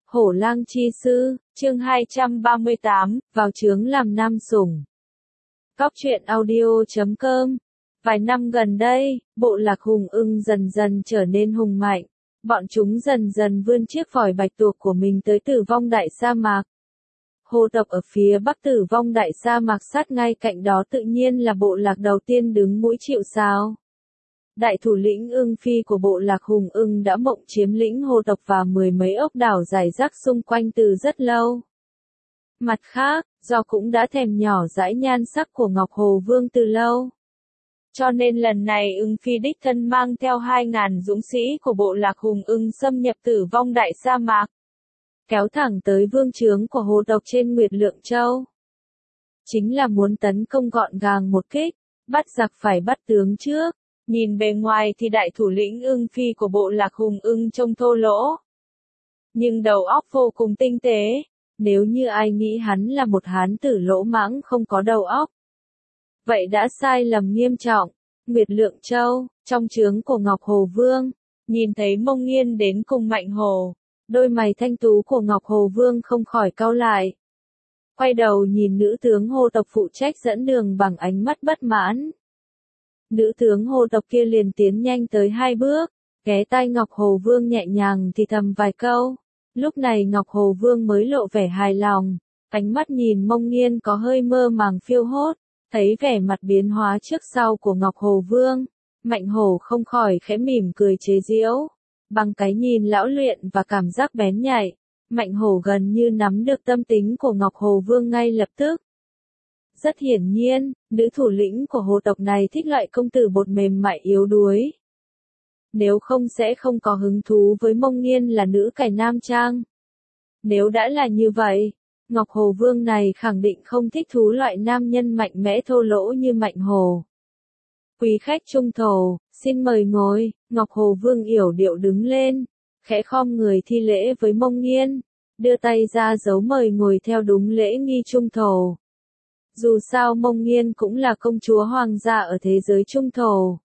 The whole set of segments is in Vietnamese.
Hổ lang chi sư, chương 238, vào chướng làm nam sủng. Cóc truyện audio.com. Vài năm gần đây, bộ lạc hùng ưng dần dần trở nên hùng mạnh. Bọn chúng dần dần vươn chiếc vòi bạch tuộc của mình tới Tử Vong Đại Sa Mạc. Hồ tộc ở phía bắc Tử Vong Đại Sa Mạc sát ngay cạnh đó tự nhiên là bộ lạc đầu tiên đứng mũi chịu sào. Đại thủ lĩnh ưng phi của bộ lạc hùng ưng đã mộng chiếm lĩnh hồ tộc và mười mấy ốc đảo rải rác xung quanh từ rất lâu. Mặt khác, do cũng đã thèm nhỏ dãi nhan sắc của Ngọc Hồ Vương từ lâu. Cho nên lần này ưng phi đích thân mang theo 2.000 dũng sĩ của bộ lạc hùng ưng xâm nhập Tử Vong Đại Sa Mạc. Kéo thẳng tới vương trướng của hồ tộc trên Nguyệt Lượng Châu. Chính là muốn tấn công gọn gàng một kích, bắt giặc phải bắt tướng trước. Nhìn bề ngoài thì đại thủ lĩnh ưng phi của bộ lạc hùng ưng trông thô lỗ. Nhưng đầu óc vô cùng tinh tế, nếu như ai nghĩ hắn là một hán tử lỗ mãng không có đầu óc. Vậy đã sai lầm nghiêm trọng. Nguyệt Lượng Châu, trong trướng của Ngọc Hồ Vương, nhìn thấy Mông Nghiên đến cùng Mạnh Hổ, đôi mày thanh tú của Ngọc Hồ Vương không khỏi cau lại. Quay đầu nhìn nữ tướng hồ tộc phụ trách dẫn đường bằng ánh mắt bất mãn. Nữ tướng hồ tộc kia liền tiến nhanh tới 2 bước, ghé tai Ngọc Hồ Vương nhẹ nhàng thì thầm vài câu. Lúc này Ngọc Hồ Vương mới lộ vẻ hài lòng, ánh mắt nhìn Mông Nghiên có hơi mơ màng phiêu hốt, thấy vẻ mặt biến hóa trước sau của Ngọc Hồ Vương, Mạnh Hổ không khỏi khẽ mỉm cười chế giễu. Bằng cái nhìn lão luyện và cảm giác bén nhạy, Mạnh Hổ gần như nắm được tâm tính của Ngọc Hồ Vương ngay lập tức. Rất hiển nhiên, nữ thủ lĩnh của hồ tộc này thích loại công tử bột mềm mại yếu đuối. Nếu không sẽ không có hứng thú với Mông Nghiên là nữ cải nam trang. Nếu đã là như vậy, Ngọc Hồ Vương này khẳng định không thích thú loại nam nhân mạnh mẽ thô lỗ như Mạnh Hổ. Quý khách trung thổ, xin mời ngồi. Ngọc Hồ Vương yểu điệu đứng lên, khẽ khom người thi lễ với Mông Nghiên, đưa tay ra dấu mời ngồi theo đúng lễ nghi trung thổ. Dù sao Mông Nghiên cũng là công chúa hoàng gia ở thế giới trung thổ.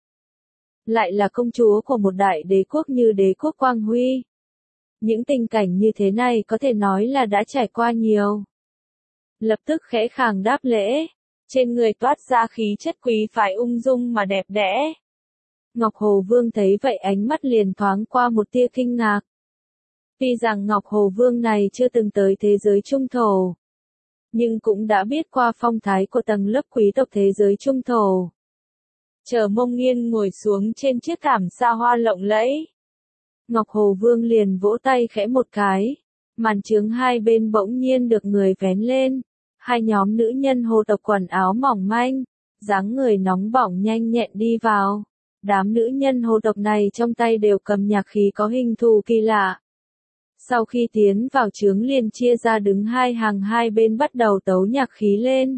Lại là công chúa của một đại đế quốc như đế quốc Quang Huy. Những tình cảnh như thế này có thể nói là đã trải qua nhiều. Lập tức khẽ khàng đáp lễ, trên người toát ra khí chất quý phái ung dung mà đẹp đẽ. Ngọc Hồ Vương thấy vậy ánh mắt liền thoáng qua một tia kinh ngạc. Tuy rằng Ngọc Hồ Vương này chưa từng tới thế giới trung thổ, nhưng cũng đã biết qua phong thái của tầng lớp quý tộc thế giới trung thổ. Chờ Mông Nghiên ngồi xuống trên chiếc thảm sa hoa lộng lẫy, Ngọc Hồ Vương liền vỗ tay khẽ một cái, màn trướng hai bên bỗng nhiên được người vén lên, 2 nhóm nữ nhân hồ tộc quần áo mỏng manh, dáng người nóng bỏng nhanh nhẹn đi vào. Đám nữ nhân hồ tộc này trong tay đều cầm nhạc khí có hình thù kỳ lạ. Sau khi tiến vào trướng liền chia ra đứng 2 hàng hai bên bắt đầu tấu nhạc khí lên.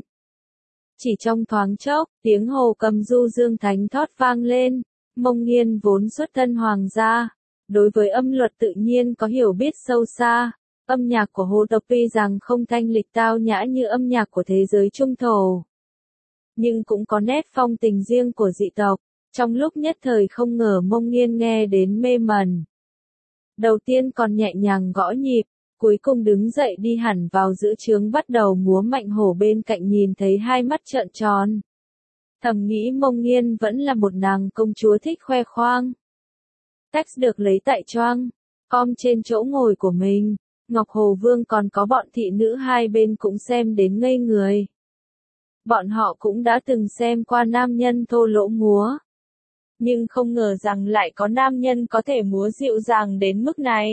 Chỉ trong thoáng chốc, tiếng hồ cầm du dương thánh thót vang lên. Mông Nghiên vốn xuất thân hoàng gia, đối với âm luật tự nhiên có hiểu biết sâu xa. Âm nhạc của hồ tộc tuy rằng không thanh lịch tao nhã như âm nhạc của thế giới trung thổ, nhưng cũng có nét phong tình riêng của dị tộc. Trong lúc nhất thời không ngờ Mông Nghiên nghe đến mê mẩn. Đầu tiên còn nhẹ nhàng gõ nhịp, cuối cùng đứng dậy đi hẳn vào giữa trướng bắt đầu múa. Mạnh Hổ bên cạnh nhìn thấy hai mắt trợn tròn. Thầm nghĩ Mông Nghiên vẫn là một nàng công chúa thích khoe khoang. Text được lấy tại choang, com trên chỗ ngồi của mình. Ngọc Hồ Vương còn có bọn thị nữ hai bên cũng xem đến ngây người. Bọn họ cũng đã từng xem qua nam nhân thô lỗ múa. Nhưng không ngờ rằng lại có nam nhân có thể múa dịu dàng đến mức này.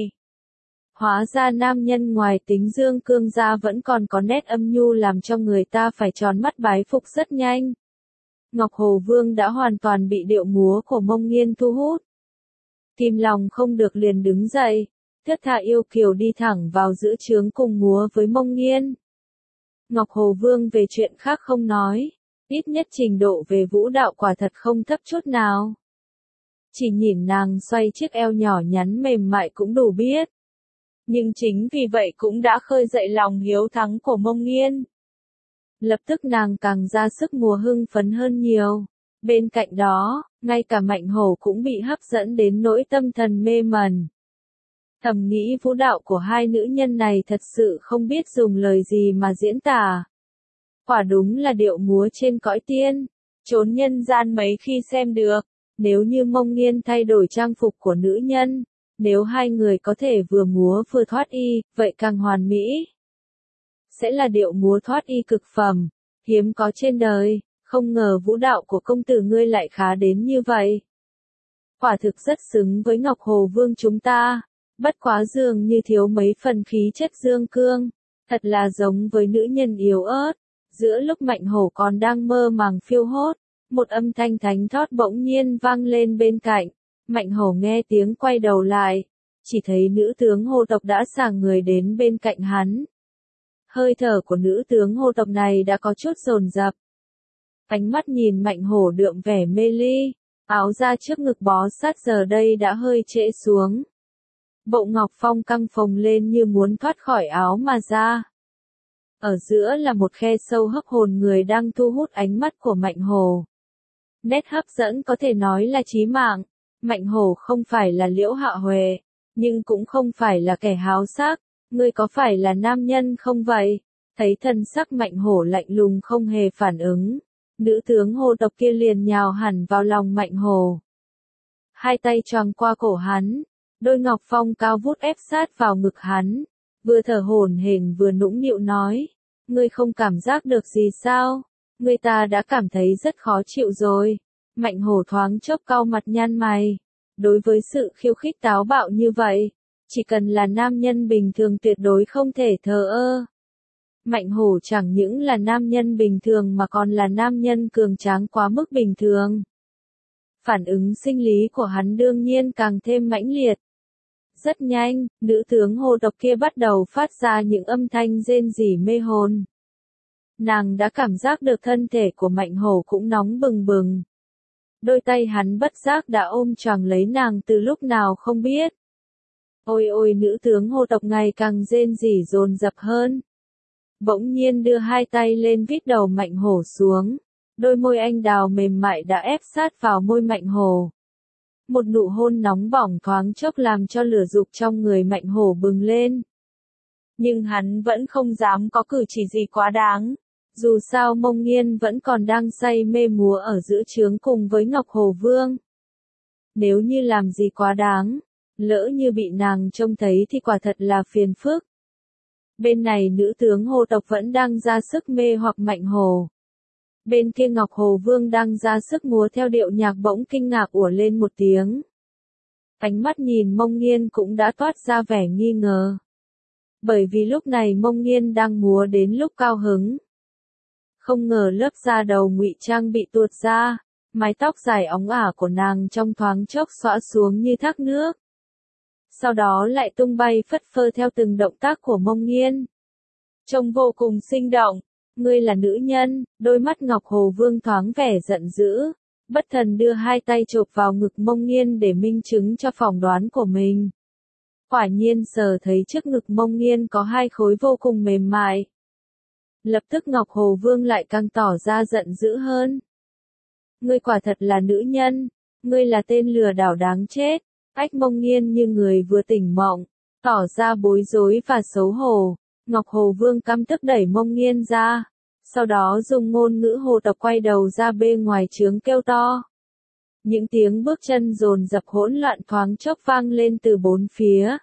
Hóa ra nam nhân ngoài tính dương cương ra vẫn còn có nét âm nhu làm cho người ta phải tròn mắt bái phục rất nhanh. Ngọc Hồ Vương đã hoàn toàn bị điệu múa của Mông Nghiên thu hút. Kìm lòng không được liền đứng dậy, thướt tha yêu kiều đi thẳng vào giữa trướng cùng múa với Mông Nghiên. Ngọc Hồ Vương về chuyện khác không nói, ít nhất trình độ về vũ đạo quả thật không thấp chút nào. Chỉ nhìn nàng xoay chiếc eo nhỏ nhắn mềm mại cũng đủ biết. Nhưng chính vì vậy cũng đã khơi dậy lòng hiếu thắng của Mông Nghiên. Lập tức nàng càng ra sức múa hưng phấn hơn nhiều. Bên cạnh đó, ngay cả Mạnh Hổ cũng bị hấp dẫn đến nỗi tâm thần mê mẩn. Thầm nghĩ vũ đạo của hai nữ nhân này thật sự không biết dùng lời gì mà diễn tả. Quả đúng là điệu múa trên cõi tiên, chốn nhân gian mấy khi xem được. Nếu như Mông Nghiên thay đổi trang phục của nữ nhân, nếu hai người có thể vừa múa vừa thoát y, vậy càng hoàn mỹ. Sẽ là điệu múa thoát y cực phẩm, hiếm có trên đời, không ngờ vũ đạo của công tử ngươi lại khá đến như vậy. Quả thực rất xứng với Ngọc Hồ Vương chúng ta, bất quá dường như thiếu mấy phần khí chất dương cương, thật là giống với nữ nhân yếu ớt. Giữa lúc Mạnh Hổ còn đang mơ màng phiêu hốt, một âm thanh thánh thót bỗng nhiên vang lên bên cạnh. Mạnh Hổ nghe tiếng quay đầu lại, chỉ thấy nữ tướng Hồ tộc đã xả người đến bên cạnh hắn. Hơi thở của nữ tướng Hồ tộc này đã có chút dồn dập. Ánh mắt nhìn Mạnh Hổ đượm vẻ mê ly, áo da trước ngực bó sát giờ đây đã hơi trễ xuống. Bộ ngọc phong căng phồng lên như muốn thoát khỏi áo mà ra. Ở giữa là một khe sâu hấp hồn người đang thu hút ánh mắt của Mạnh Hổ. Nét hấp dẫn có thể nói là chí mạng. Mạnh Hổ không phải là Liễu Hạ Huệ, nhưng cũng không phải là kẻ háo sắc. Ngươi có phải là nam nhân không vậy? Thấy thân sắc Mạnh Hổ lạnh lùng không hề phản ứng. Nữ tướng Hồ tộc kia liền nhào hẳn vào lòng Mạnh Hổ. Hai tay choàng qua cổ hắn, đôi ngọc phong cao vút ép sát vào ngực hắn. Vừa thở hổn hển vừa nũng nịu nói, ngươi không cảm giác được gì sao? Người ta đã cảm thấy rất khó chịu rồi. Mạnh Hổ thoáng chốc cau mặt nhăn mày. Đối với sự khiêu khích táo bạo như vậy, chỉ cần là nam nhân bình thường tuyệt đối không thể thờ ơ. Mạnh Hổ chẳng những là nam nhân bình thường mà còn là nam nhân cường tráng quá mức bình thường. Phản ứng sinh lý của hắn đương nhiên càng thêm mãnh liệt. Rất nhanh, nữ tướng Hồ tộc kia bắt đầu phát ra những âm thanh rên rỉ mê hồn. Nàng đã cảm giác được thân thể của Mạnh Hổ cũng nóng bừng bừng. Đôi tay hắn bất giác đã ôm choàng lấy nàng từ lúc nào không biết. Ôi ôi, nữ tướng Hồ tộc ngày càng rên rỉ dồn dập hơn. Bỗng nhiên đưa hai tay lên vít đầu Mạnh Hổ xuống. Đôi môi anh đào mềm mại đã ép sát vào môi Mạnh Hổ. Một nụ hôn nóng bỏng thoáng chốc làm cho lửa dục trong người Mạnh Hổ bừng lên. Nhưng hắn vẫn không dám có cử chỉ gì quá đáng. Dù sao Mông Nghiên vẫn còn đang say mê múa ở giữa trướng cùng với Ngọc Hồ Vương. Nếu như làm gì quá đáng, lỡ như bị nàng trông thấy thì quả thật là phiền phức. Bên này nữ tướng Hồ tộc vẫn đang ra sức mê hoặc Mạnh Hổ. Bên kia Ngọc Hồ Vương đang ra sức múa theo điệu nhạc bỗng kinh ngạc ủa lên một tiếng. Ánh mắt nhìn Mông Nghiên cũng đã toát ra vẻ nghi ngờ. Bởi vì lúc này Mông Nghiên đang múa đến lúc cao hứng. Không ngờ lớp da đầu ngụy trang bị tuột ra, mái tóc dài óng ả của nàng trong thoáng chốc xõa xuống như thác nước. Sau đó lại tung bay phất phơ theo từng động tác của Mông Nghiên. Trông vô cùng sinh động. Ngươi là nữ nhân, đôi mắt Ngọc Hồ Vương thoáng vẻ giận dữ, bất thần đưa hai tay chộp vào ngực Mông Nghiên để minh chứng cho phỏng đoán của mình. Quả nhiên sờ thấy trước ngực Mông Nghiên có hai khối vô cùng mềm mại. Lập tức Ngọc Hồ Vương lại càng tỏ ra giận dữ hơn. Ngươi quả thật là nữ nhân, ngươi là tên lừa đảo đáng chết. Ách Mông Nghiên như người vừa tỉnh mộng, tỏ ra bối rối và xấu hổ. Ngọc Hồ Vương căm tức đẩy Mông Nghiên ra, sau đó dùng ngôn ngữ hồ tộc quay đầu ra bên ngoài trướng kêu to. Những tiếng bước chân dồn dập hỗn loạn thoáng chốc vang lên từ bốn phía.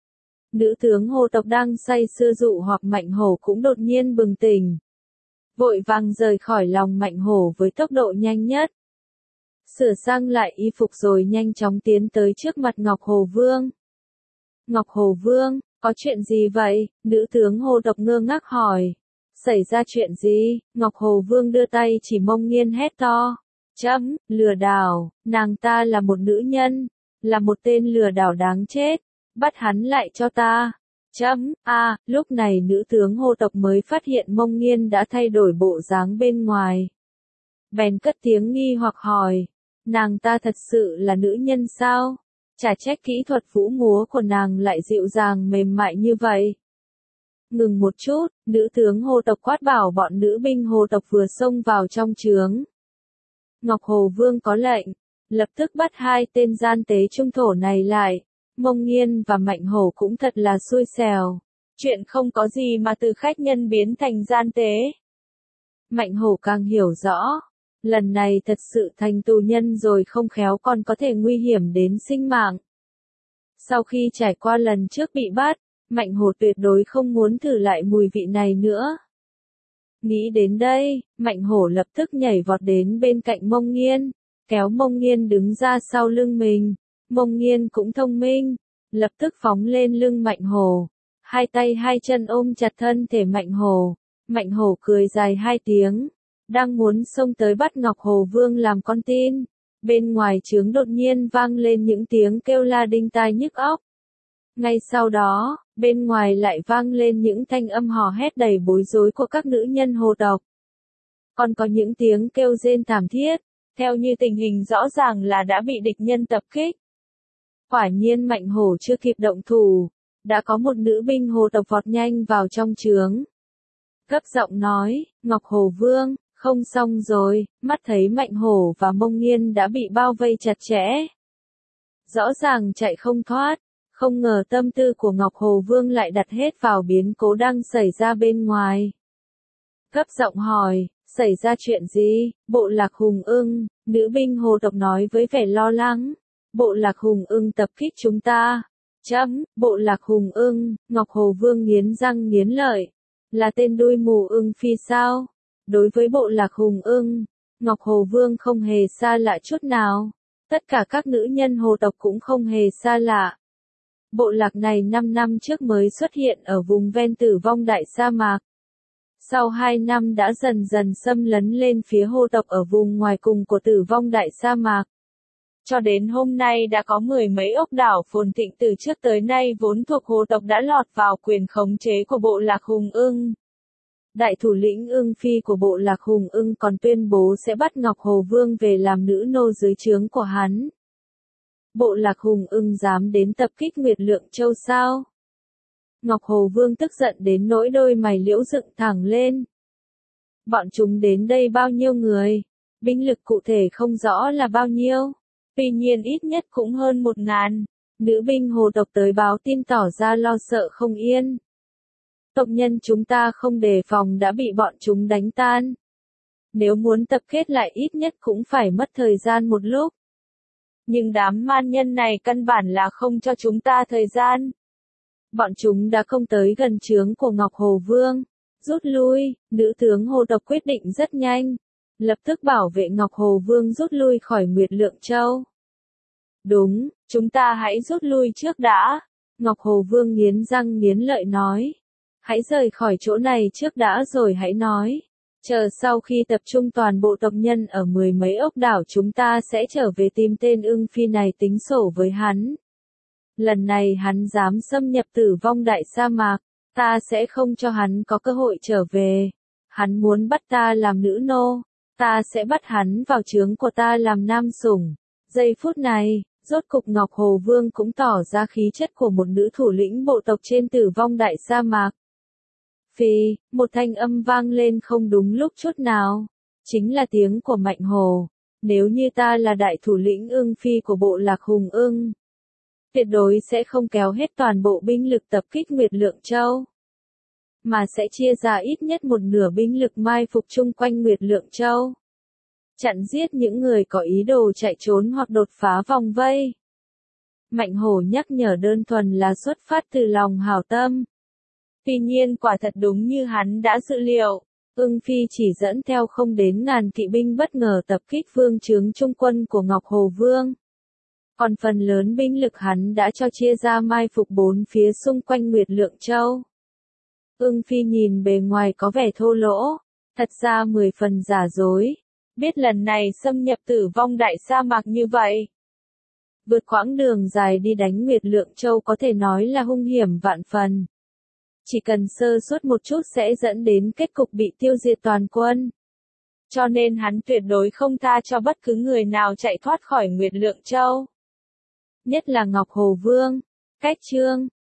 Nữ tướng Hồ tộc đang say sưa dụ hoặc Mạnh Hổ cũng đột nhiên bừng tỉnh. Vội vàng rời khỏi lòng Mạnh Hổ với tốc độ nhanh nhất. Sửa sang lại y phục rồi nhanh chóng tiến tới trước mặt Ngọc Hồ Vương. Ngọc Hồ Vương, có chuyện gì vậy? Nữ tướng Hồ tộc ngơ ngác hỏi. Xảy ra chuyện gì? Ngọc Hồ Vương đưa tay chỉ Mông Nghiên hét to. Chấm, lừa đảo, nàng ta là một nữ nhân, là một tên lừa đảo đáng chết. Bắt hắn lại cho ta. Chấm, lúc này nữ tướng Hồ tộc mới phát hiện Mông Nghiên đã thay đổi bộ dáng bên ngoài. Bèn cất tiếng nghi hoặc hỏi. Nàng ta thật sự là nữ nhân sao? Chả trách kỹ thuật vũ múa của nàng lại dịu dàng mềm mại như vậy. Ngừng một chút, nữ tướng Hồ tộc quát bảo bọn nữ binh Hồ tộc vừa xông vào trong trướng. Ngọc Hồ Vương có lệnh, lập tức bắt hai tên gian tế trung thổ này lại. Mông Nghiên và Mạnh Hổ cũng thật là xui xẻo. Chuyện không có gì mà từ khách nhân biến thành gian tế. Mạnh Hổ càng hiểu rõ. Lần này thật sự thành tù nhân rồi, không khéo còn có thể nguy hiểm đến sinh mạng. Sau khi trải qua lần trước bị bắt, Mạnh Hổ tuyệt đối không muốn thử lại mùi vị này nữa. Nghĩ đến đây, Mạnh Hổ lập tức nhảy vọt đến bên cạnh Mông Nghiên, kéo Mông Nghiên đứng ra sau lưng mình. Mông Nghiên cũng thông minh, lập tức phóng lên lưng Mạnh Hổ, hai tay hai chân ôm chặt thân thể Mạnh Hổ. Mạnh Hổ cười dài hai tiếng, đang muốn xông tới bắt Ngọc Hồ Vương làm con tin. Bên ngoài trướng đột nhiên vang lên những tiếng kêu la đinh tai nhức óc. Ngay sau đó, bên ngoài lại vang lên những thanh âm hò hét đầy bối rối của các nữ nhân hồ tộc. Còn có những tiếng kêu rên thảm thiết, theo như tình hình rõ ràng là đã bị địch nhân tập kích. Quả nhiên Mạnh Hổ chưa kịp động thủ, đã có một nữ binh hồ tộc vọt nhanh vào trong trướng. Gấp giọng nói, Ngọc Hồ Vương, không xong rồi, mắt thấy Mạnh Hổ và Mông Nghiên đã bị bao vây chặt chẽ. Rõ ràng chạy không thoát, không ngờ tâm tư của Ngọc Hồ Vương lại đặt hết vào biến cố đang xảy ra bên ngoài. Gấp giọng hỏi, xảy ra chuyện gì? Bộ Lạc Hùng Ưng, nữ binh hồ tộc nói với vẻ lo lắng. Bộ Lạc Hùng Ưng tập kích chúng ta. Bộ Lạc Hùng Ưng, Ngọc Hồ Vương nghiến răng nghiến lợi. Là tên đuôi mù ưng phi sao? Đối với Bộ Lạc Hùng Ưng, Ngọc Hồ Vương không hề xa lạ chút nào. Tất cả các nữ nhân hồ tộc cũng không hề xa lạ. Bộ lạc này 5 năm trước mới xuất hiện ở vùng ven Tử Vong Đại Sa Mạc. Sau 2 năm đã dần dần xâm lấn lên phía hồ tộc ở vùng ngoài cùng của Tử Vong Đại Sa Mạc. Cho đến hôm nay đã có mười mấy ốc đảo phồn thịnh từ trước tới nay vốn thuộc hồ tộc đã lọt vào quyền khống chế của Bộ Lạc Hùng Ưng. Đại thủ lĩnh Ưng Phi của Bộ Lạc Hùng Ưng còn tuyên bố sẽ bắt Ngọc Hồ Vương về làm nữ nô dưới trướng của hắn. Bộ Lạc Hùng Ưng dám đến tập kích Nguyệt Lượng Châu sao? Ngọc Hồ Vương tức giận đến nỗi đôi mày liễu dựng thẳng lên. Bọn chúng đến đây bao nhiêu người? Binh lực cụ thể không rõ là bao nhiêu. Tuy nhiên ít nhất cũng hơn 1000. Nữ binh hồ tộc tới báo tin tỏ ra lo sợ không yên. Tộc nhân chúng ta không đề phòng đã bị bọn chúng đánh tan. Nếu muốn tập kết lại ít nhất cũng phải mất thời gian một lúc. Nhưng đám man nhân này căn bản là không cho chúng ta thời gian. Bọn chúng đã công tới gần trướng của Ngọc Hồ Vương. Rút lui, nữ tướng hồ tộc quyết định rất nhanh. Lập tức bảo vệ Ngọc Hồ Vương rút lui khỏi Nguyệt Lượng Châu. Đúng, chúng ta hãy rút lui trước đã. Ngọc Hồ Vương nghiến răng nghiến lợi nói. Hãy rời khỏi chỗ này trước đã rồi hãy nói. Chờ sau khi tập trung toàn bộ tộc nhân ở mười mấy ốc đảo chúng ta sẽ trở về tìm tên Ưng Phi này tính sổ với hắn. Lần này hắn dám xâm nhập Tử Vong Đại Sa Mạc, ta sẽ không cho hắn có cơ hội trở về. Hắn muốn bắt ta làm nữ nô, ta sẽ bắt hắn vào trướng của ta làm nam sủng. Giây phút này, rốt cục Ngọc Hồ Vương cũng tỏ ra khí chất của một nữ thủ lĩnh bộ tộc trên Tử Vong Đại Sa Mạc. Phi, một thanh âm vang lên không đúng lúc chút nào. Chính là tiếng của Mạnh Hổ. Nếu như ta là đại thủ lĩnh Ưng Phi của Bộ Lạc Hùng Ưng, tuyệt đối sẽ không kéo hết toàn bộ binh lực tập kích Nguyệt Lượng Châu, mà sẽ chia ra ít nhất một nửa binh lực mai phục chung quanh Nguyệt Lượng Châu, chặn giết những người có ý đồ chạy trốn hoặc đột phá vòng vây. Mạnh Hổ nhắc nhở đơn thuần là xuất phát từ lòng hảo tâm. Tuy nhiên quả thật đúng như hắn đã dự liệu, Ưng Phi chỉ dẫn theo không đến 1000 kỵ binh bất ngờ tập kích vương trướng trung quân của Ngọc Hồ Vương. Còn phần lớn binh lực hắn đã cho chia ra mai phục bốn phía xung quanh Nguyệt Lượng Châu. Ưng Phi nhìn bề ngoài có vẻ thô lỗ, thật ra 10 phần giả dối, biết lần này xâm nhập Tử Vong Đại Sa Mạc như vậy. Vượt quãng đường dài đi đánh Nguyệt Lượng Châu có thể nói là hung hiểm vạn phần. Chỉ cần sơ suất một chút sẽ dẫn đến kết cục bị tiêu diệt toàn quân. Cho nên hắn tuyệt đối không tha cho bất cứ người nào chạy thoát khỏi Nguyệt Lượng Châu. Nhất là Ngọc Hồ Vương. Cách chương